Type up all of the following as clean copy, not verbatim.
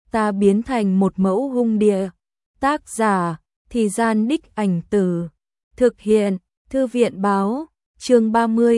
ta biến thành một mẫu hung địa. Tác giả, Thì Gian Đích Ảnh Tử. Thực hiện, Thư viện báo, chương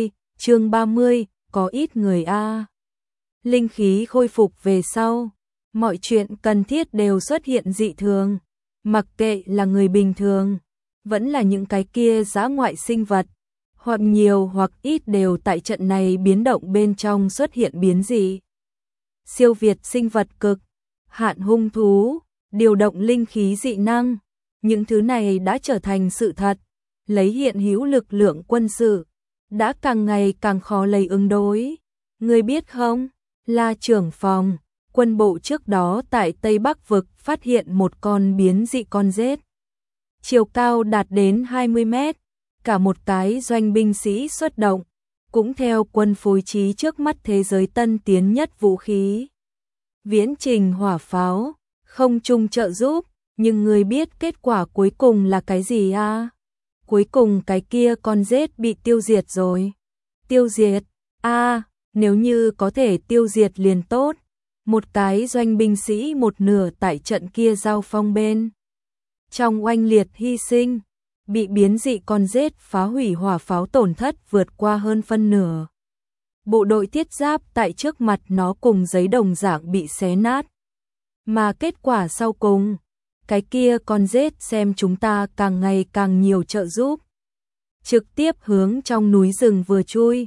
30, có ít người a. Linh khí khôi phục về sau, mọi chuyện cần thiết đều xuất hiện dị thường, mặc kệ là người bình thường, vẫn là những cái kia dã ngoại sinh vật, hoặc nhiều hoặc ít đều tại trận này biến động bên trong xuất hiện biến dị. Siêu việt sinh vật cực hạn hung thú, điều động linh khí dị năng, những thứ này đã trở thành sự thật, lấy hiện hữu lực lượng quân sự, đã càng ngày càng khó lấy ứng đối. Ngươi biết không, là trưởng phòng, quân bộ trước đó tại Tây Bắc vực phát hiện một con biến dị con rết. Chiều cao đạt đến 20 mét, cả một cái doanh binh sĩ xuất động, cũng theo quân phối trí trước mắt thế giới tân tiến nhất vũ khí. Viễn trình hỏa pháo, không trung trợ giúp, nhưng người biết kết quả cuối cùng là cái gì à? Cuối cùng cái kia con rết bị tiêu diệt rồi. Tiêu diệt? Nếu như có thể tiêu diệt liền tốt. Một cái doanh binh sĩ một nửa tại trận kia giao phong bên trong oanh liệt hy sinh, bị biến dị con rết phá hủy hỏa pháo tổn thất vượt qua hơn phân nửa. Bộ đội thiết giáp tại trước mặt nó cùng giấy đồng dạng bị xé nát. Mà kết quả sau cùng, cái kia con rết xem chúng ta càng ngày càng nhiều trợ giúp. Trực tiếp hướng trong núi rừng vừa chui,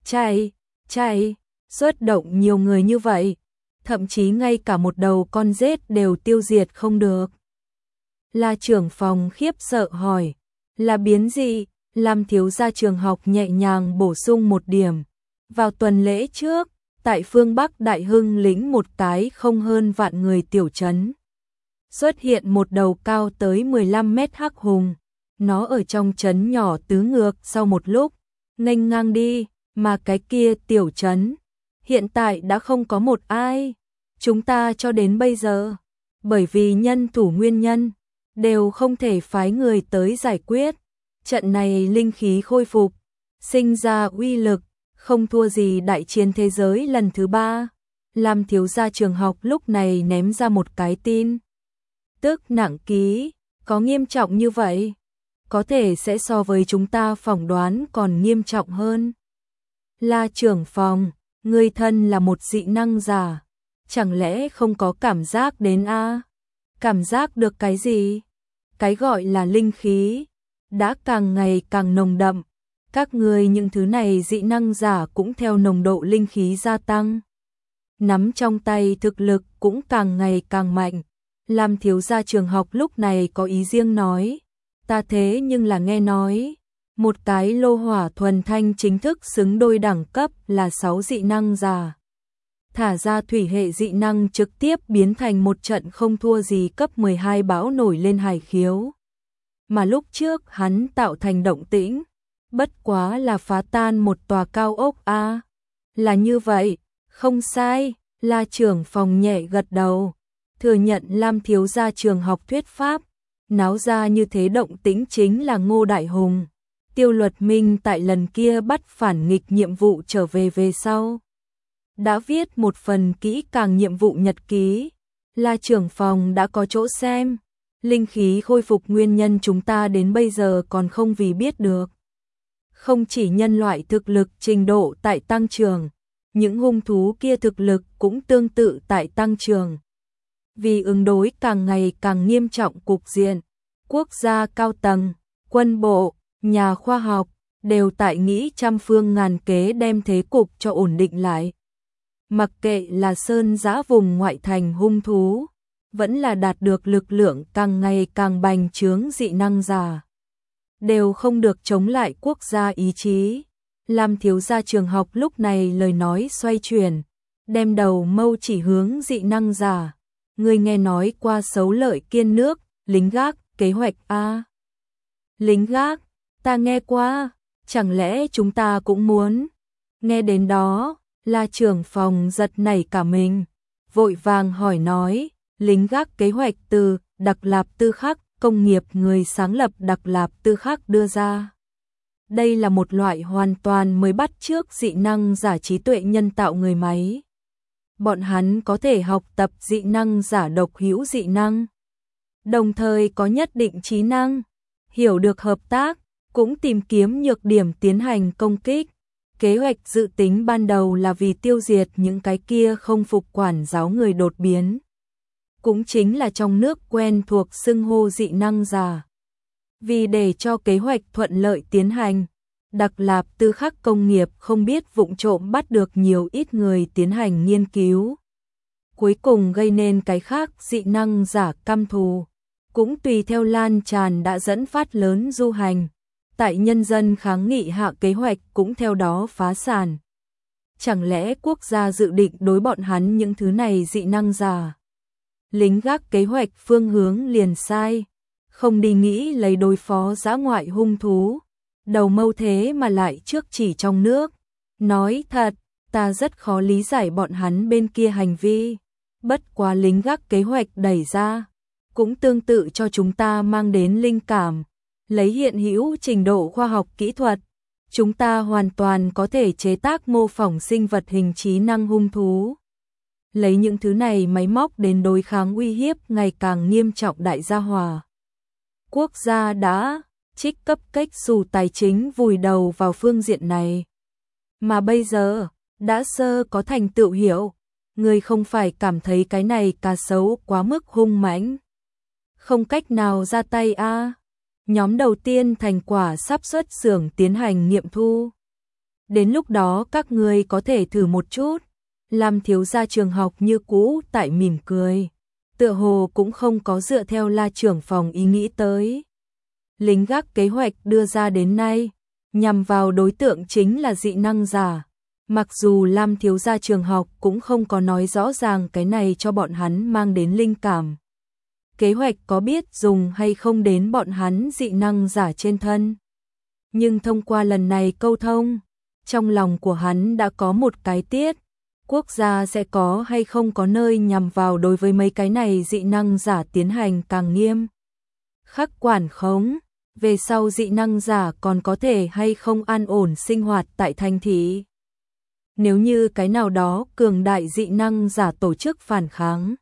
chạy, xuất động nhiều người như vậy, thậm chí ngay cả một đầu con rết đều tiêu diệt không được. Là trưởng phòng khiếp sợ hỏi, là biến dị? Lam thiếu gia trường học nhẹ nhàng bổ sung một điểm. Vào tuần lễ trước, tại phương Bắc Đại Hưng lĩnh một cái không hơn vạn người tiểu trấn, xuất hiện một đầu cao tới 15 mét hắc hùng. Nó ở trong trấn nhỏ tứ ngược sau một lúc, nghênh ngang đi, mà cái kia tiểu trấn hiện tại đã không có một ai. Chúng ta cho đến bây giờ, bởi vì nhân thủ nguyên nhân, đều không thể phái người tới giải quyết. Trận này linh khí khôi phục, sinh ra uy lực, không thua gì đại chiến thế giới lần thứ 3. Lam thiếu gia trường học lúc này ném ra một cái tin tức nặng ký, có nghiêm trọng như vậy? Có thể sẽ so với chúng ta phỏng đoán còn nghiêm trọng hơn. Là trưởng phòng, người thân là một dị năng giả, chẳng lẽ không có cảm giác đến a? Cảm giác được cái gì? Cái gọi là linh khí đã càng ngày càng nồng đậm, các người những thứ này dị năng giả cũng theo nồng độ linh khí gia tăng. Nắm trong tay thực lực cũng càng ngày càng mạnh. Lam thiếu gia trường học lúc này có ý riêng nói, ta thế nhưng là nghe nói, một cái lô hỏa thuần thanh chính thức xứng đôi đẳng cấp là 6 dị năng giả. Thả ra thủy hệ dị năng trực tiếp biến thành một trận không thua gì cấp 12 bão nổi lên hải khiếu. Mà lúc trước hắn tạo thành động tĩnh, bất quá là phá tan một tòa cao ốc a. Là như vậy, không sai, là trưởng phòng nhẹ gật đầu, thừa nhận Lam thiếu gia trường học thuyết pháp, náo ra như thế động tĩnh chính là Ngô Đại Hùng. Tiêu Luật Minh tại lần kia bắt phản nghịch nhiệm vụ trở về sau, đã viết một phần kỹ càng nhiệm vụ nhật ký. Là trưởng phòng đã có chỗ xem, linh khí khôi phục nguyên nhân chúng ta đến bây giờ còn không vì biết được. Không chỉ nhân loại thực lực trình độ tại tăng trưởng, những hung thú kia thực lực cũng tương tự tại tăng trưởng. Vì ứng đối càng ngày càng nghiêm trọng cục diện, quốc gia cao tầng, quân bộ, nhà khoa học đều tại nghĩ trăm phương ngàn kế đem thế cục cho ổn định lại. Mặc kệ là sơn giã vùng ngoại thành hung thú, vẫn là đạt được lực lượng càng ngày càng bành trướng dị năng giả, đều không được chống lại quốc gia ý chí. Lam thiếu gia trường học lúc này lời nói xoay chuyển, đem đầu mâu chỉ hướng dị năng giả. Người nghe nói qua Xấu Lợi Kiên nước, lính gác, kế hoạch a? Lính gác, ta nghe qua, chẳng lẽ chúng ta cũng muốn? Nghe đến đó, là trưởng phòng giật nảy cả mình, vội vàng hỏi nói, lính gác kế hoạch từ Đặc Lạp Tư Khắc, công nghiệp người sáng lập Đặc Lạp Tư Khắc đưa ra. Đây là một loại hoàn toàn mới bắt chước dị năng giả trí tuệ nhân tạo người máy. bọn hắn có thể học tập dị năng giả độc hữu dị năng, đồng thời có nhất định trí năng, hiểu được hợp tác, cũng tìm kiếm nhược điểm tiến hành công kích. Kế hoạch dự tính ban đầu là vì tiêu diệt những cái kia không phục quản giáo người đột biến. Cũng chính là trong nước quen thuộc xưng hô dị năng giả. Vì để cho kế hoạch thuận lợi tiến hành, Đặc Lạp Tư Khắc công nghiệp không biết vụng trộm bắt được nhiều ít người tiến hành nghiên cứu. Cuối cùng gây nên cái khác dị năng giả căm thù, cũng tùy theo lan tràn đã dẫn phát lớn du hành. Tại nhân dân kháng nghị hạ kế hoạch cũng theo đó phá sản. Chẳng lẽ quốc gia dự định đối bọn hắn những thứ này dị năng giả? Lính gác kế hoạch phương hướng liền sai, không đi nghĩ lấy đối phó dã ngoại hung thú, đầu mâu thế mà lại trước chỉ trong nước. Nói thật, ta rất khó lý giải bọn hắn bên kia hành vi, bất quá lính gác kế hoạch đẩy ra, cũng tương tự cho chúng ta mang đến linh cảm. Lấy hiện hữu trình độ khoa học kỹ thuật, chúng ta hoàn toàn có thể chế tác mô phỏng sinh vật hình trí năng hung thú. Lấy những thứ này máy móc đến đối kháng uy hiếp ngày càng nghiêm trọng đại gia hòa. Quốc gia đã trích cấp cách xù tài chính vùi đầu vào phương diện này. Mà bây giờ, đã sơ có thành tựu hiểu, người không phải cảm thấy cái này cá sấu quá mức hung mãnh. Không cách nào ra tay a. Nhóm đầu tiên thành quả sắp xuất xưởng tiến hành nghiệm thu. Đến lúc đó các người có thể thử một chút. Lam thiếu gia trường học như cũ tại mỉm cười. Tựa hồ cũng không có dựa theo La trưởng phòng ý nghĩ tới. Lính gác kế hoạch đưa ra đến nay, nhằm vào đối tượng chính là dị năng giả. Mặc dù Lam thiếu gia trường học cũng không có nói rõ ràng cái này cho bọn hắn mang đến linh cảm. Kế hoạch có biết dùng hay không đến bọn hắn dị năng giả trên thân. Nhưng thông qua lần này câu thông, trong lòng của hắn đã có một cái tiết. Quốc gia sẽ có hay không có nơi nhằm vào đối với mấy cái này dị năng giả tiến hành càng nghiêm. Khắc quản khống, về sau dị năng giả còn có thể hay không an ổn sinh hoạt tại thành thị. Nếu như cái nào đó cường đại dị năng giả tổ chức phản kháng,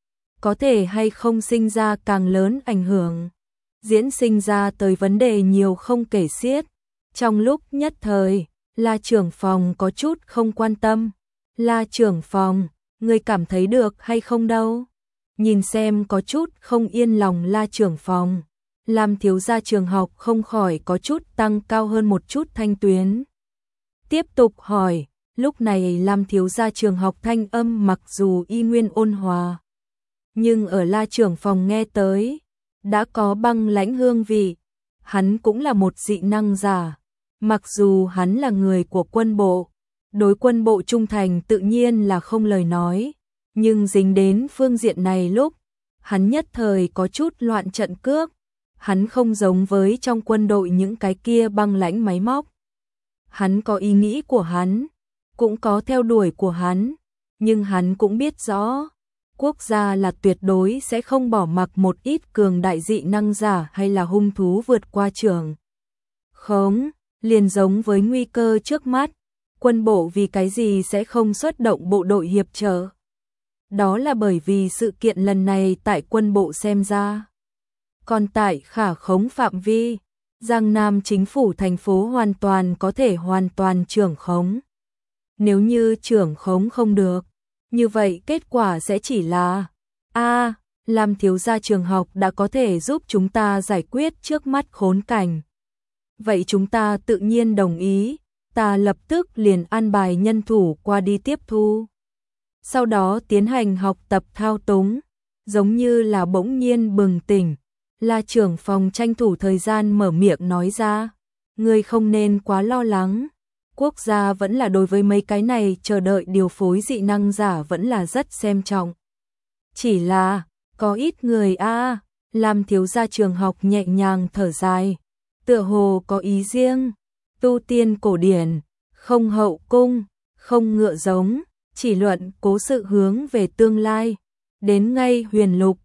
có thể hay không sinh ra càng lớn ảnh hưởng, diễn sinh ra tới vấn đề nhiều không kể xiết. Trong lúc nhất thời, La trưởng phòng có chút không quan tâm. La trưởng phòng, người cảm thấy được hay không đâu? Nhìn xem có chút không yên lòng La trưởng phòng. Lam thiếu gia trường học không khỏi có chút tăng cao hơn một chút thanh tuyến. Tiếp tục hỏi, lúc này Lam thiếu gia trường học thanh âm mặc dù y nguyên ôn hòa, nhưng ở La trưởng phòng nghe tới, đã có băng lãnh hương vị. Hắn cũng là một dị năng giả, mặc dù hắn là người của quân bộ, đối quân bộ trung thành tự nhiên là không lời nói, nhưng dính đến phương diện này lúc, hắn nhất thời có chút loạn trận cước. Hắn không giống với trong quân đội những cái kia băng lãnh máy móc. Hắn có ý nghĩ của hắn, cũng có theo đuổi của hắn, nhưng hắn cũng biết rõ, quốc gia là tuyệt đối sẽ không bỏ mặc một ít cường đại dị năng giả hay là hung thú vượt qua trường. Không, liền giống với nguy cơ trước mắt, quân bộ vì cái gì sẽ không xuất động bộ đội hiệp trợ? Đó là bởi vì sự kiện lần này tại quân bộ xem ra. Còn tại khả khống phạm vi, Giang Nam chính phủ thành phố hoàn toàn có thể hoàn toàn trưởng khống. Nếu như trưởng khống không được, như vậy kết quả sẽ chỉ là Lam thiếu gia trường học đã có thể giúp chúng ta giải quyết trước mắt khốn cảnh. Vậy chúng ta tự nhiên đồng ý, ta lập tức liền an bài nhân thủ qua đi tiếp thu. Sau đó tiến hành học tập thao túng, giống như là bỗng nhiên bừng tỉnh. La trưởng phòng tranh thủ thời gian mở miệng nói ra, ngươi không nên quá lo lắng, quốc gia vẫn là đối với mấy cái này chờ đợi điều phối dị năng giả vẫn là rất xem trọng. Chỉ là, có ít người Lam thiếu gia trường học nhẹ nhàng thở dài, tựa hồ có ý riêng, tu tiên cổ điển, không hậu cung, không ngựa giống, chỉ luận cố sự hướng về tương lai, đến ngay huyền lục,